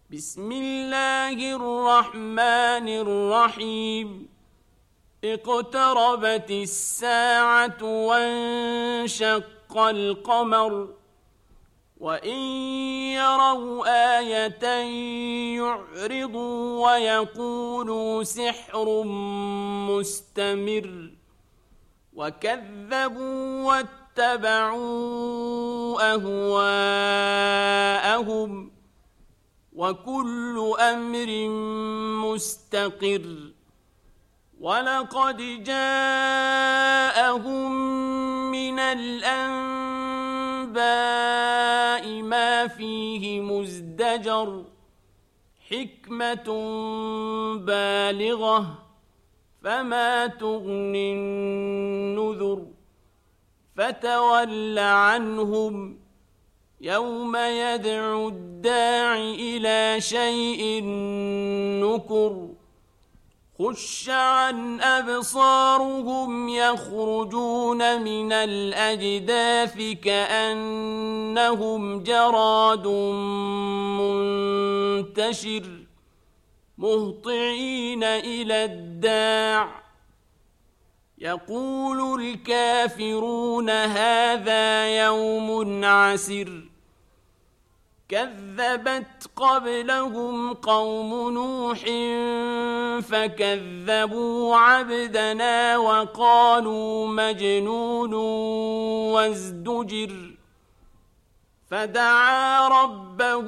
بسم الله الرحمن الرحيم. اقتربت الساعة وانشق القمر وإن يروا آية يعرضوا ويقولوا سحر مستمر وكذبوا واتبعوا أهواءهم وكل أمر مستقر. ولقد جاءهم من الأنباء ما فيه مزدجر حكمة بالغة فما تغني النذر. فتول عنهم يوم يدعو الداع إلى شيء نكر. خش عن أبصارهم يخرجون من الأجداث كأنهم جراد منتشر مهطعين إلى الداع يقول الكافرون هذا يوم عسر. كذبت قبلهم قوم نوح فكذبوا عبدنا وقالوا مجنون وازدجر. فدعا ربه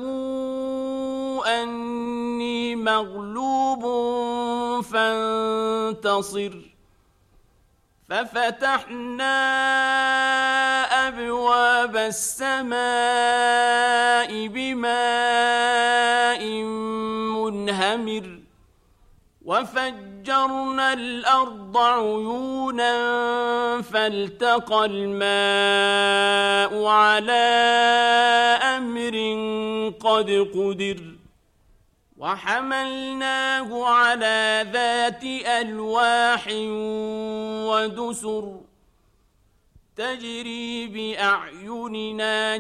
أني مغلوب فانتصر. ففتحنا أبواب السماء بماء منهمر وفجرنا الأرض عيونا فالتقى الماء على أمر قد قدر. وحملناه على ذات ألواح ودسر تجري بأعيننا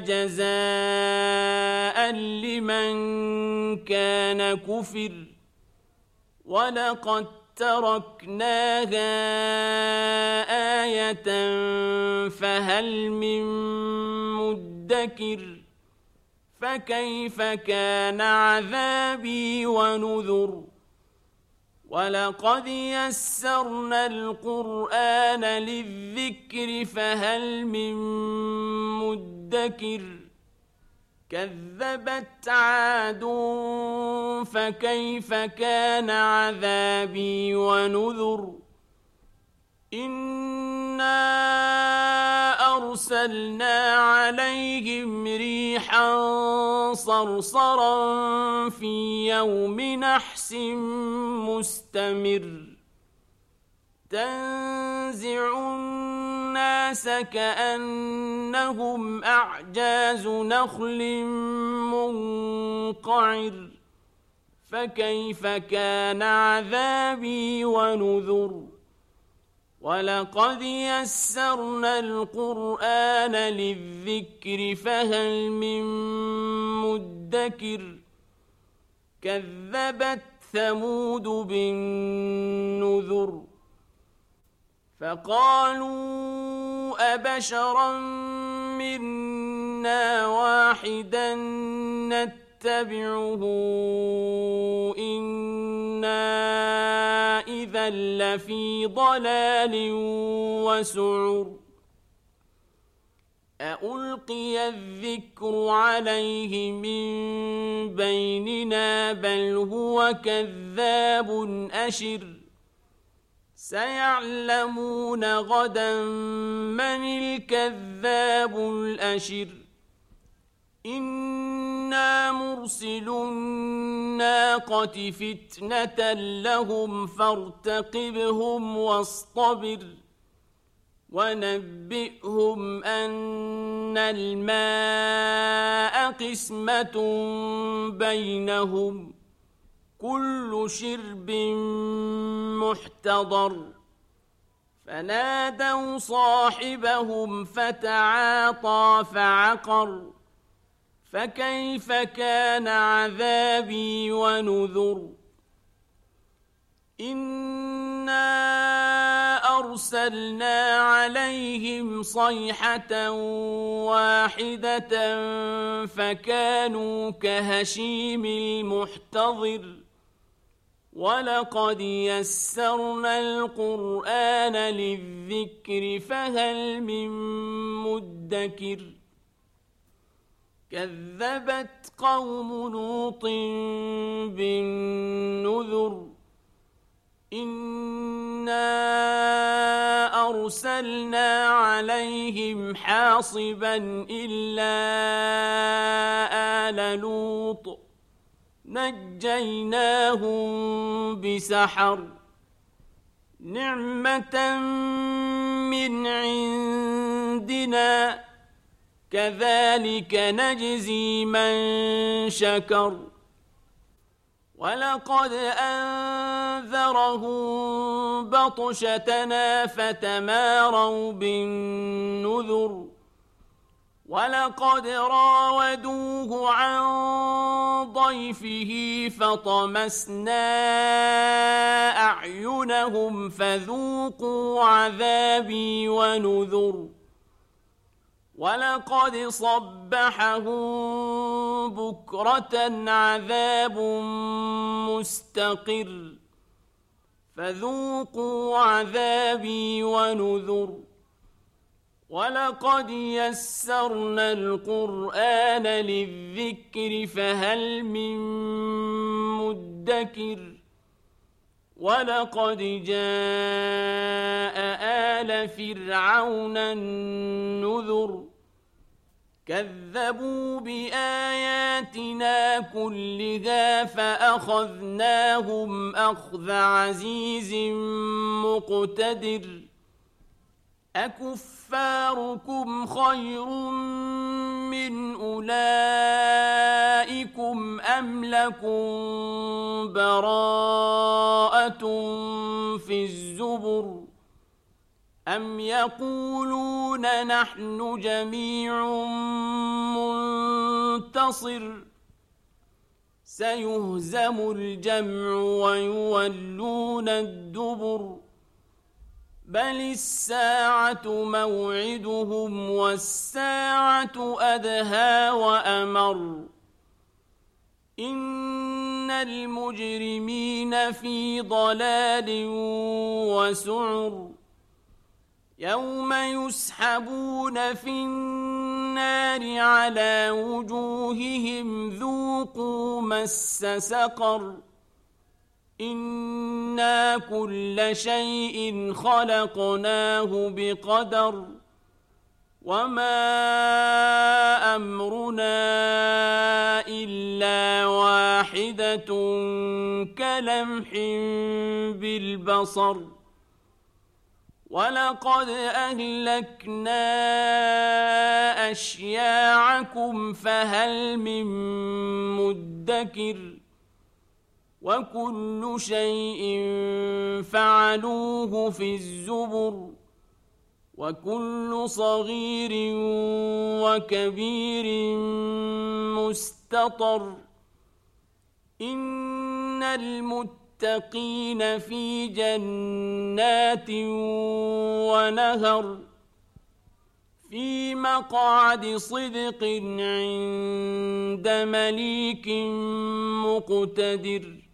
جزاء لمن كان كفر. ولقد تركناها آية فهل من مدكر. فكيف كان عذابي ونذر. ولقد يسرنا القرآن للذكر فهل من مدكر. كذبت عاد فكيف كان عذابي ونذر. إنا أرسلنا عليهم ريحا صرصرا في يوم نحس مستمر تنزع الناس كأنهم أعجاز نخل منقعر. فكيف كان عذابي ونذر. ولقد يسرنا القرآن للذكر فهل من مدكر. كذبت ثمود بالنذر فقالوا أبشرا منا واحدا نتبعه إنا إذا لفي ضلال وسعر. أألقي الذكر عليه من بيننا بل هو كذاب أشر. سيعلمون غدا من الكذاب الأشر. إنا مرسل الناقة فتنة لهم فارتقبهم واصطبر. ونبئهم أن الماء قسمة بينهم كل شرب محتضر. فنادوا صاحبهم فتعاطى فعقر فكيف كان عذابي ونذر إنا أرسلنا عليهم صيحة واحدة فكانوا كهشيم المحتضر ولقد يسرنا القرآن للذكر فهل من مدكر كذبت قوم لوط بالنذر إنا أرسلنا عليهم حاصبا إلا آل لوط نجيناهم بسحر نعمة من عندنا كذلك نجزي من شكر ولقد أنذرهم بطشتنا فتماروا بالنذر ولقد راودوه عن ضيفه فطمسنا أعينهم فذوقوا عذابي ونذر ولقد صبحهم بكرة عذاب مستقر فذوقوا عذابي ونذر ولقد يسرنا القرآن للذكر فهل من مدكر ولقد جاء آل فرعون النذر كذبوا بآياتنا كلها فأخذناهم أخذ عزيز مقتدر أكفاركم خير من أولئكم أم لكم براءة في الزبر أم يقولون نحن جميع منتصر سيهزم الجمع ويولون الدبر بل الساعة موعدهم والساعة أدهى وأمر إن المجرمين في ضلال وسعر يوم يسحبون في النار على وجوههم ذوقوا مس سقر إنا كل شيء خلقناه بقدر وما أمرنا إلا واحدة كلمح بالبصر ولقد أهلكنا أشياعكم فهل من مدكر وكل شيء فعلوه في الزبر وكل صغير وكبير مستطر إن المتقين في جنات ونهر في مقعد صدق عند مليك مقتدر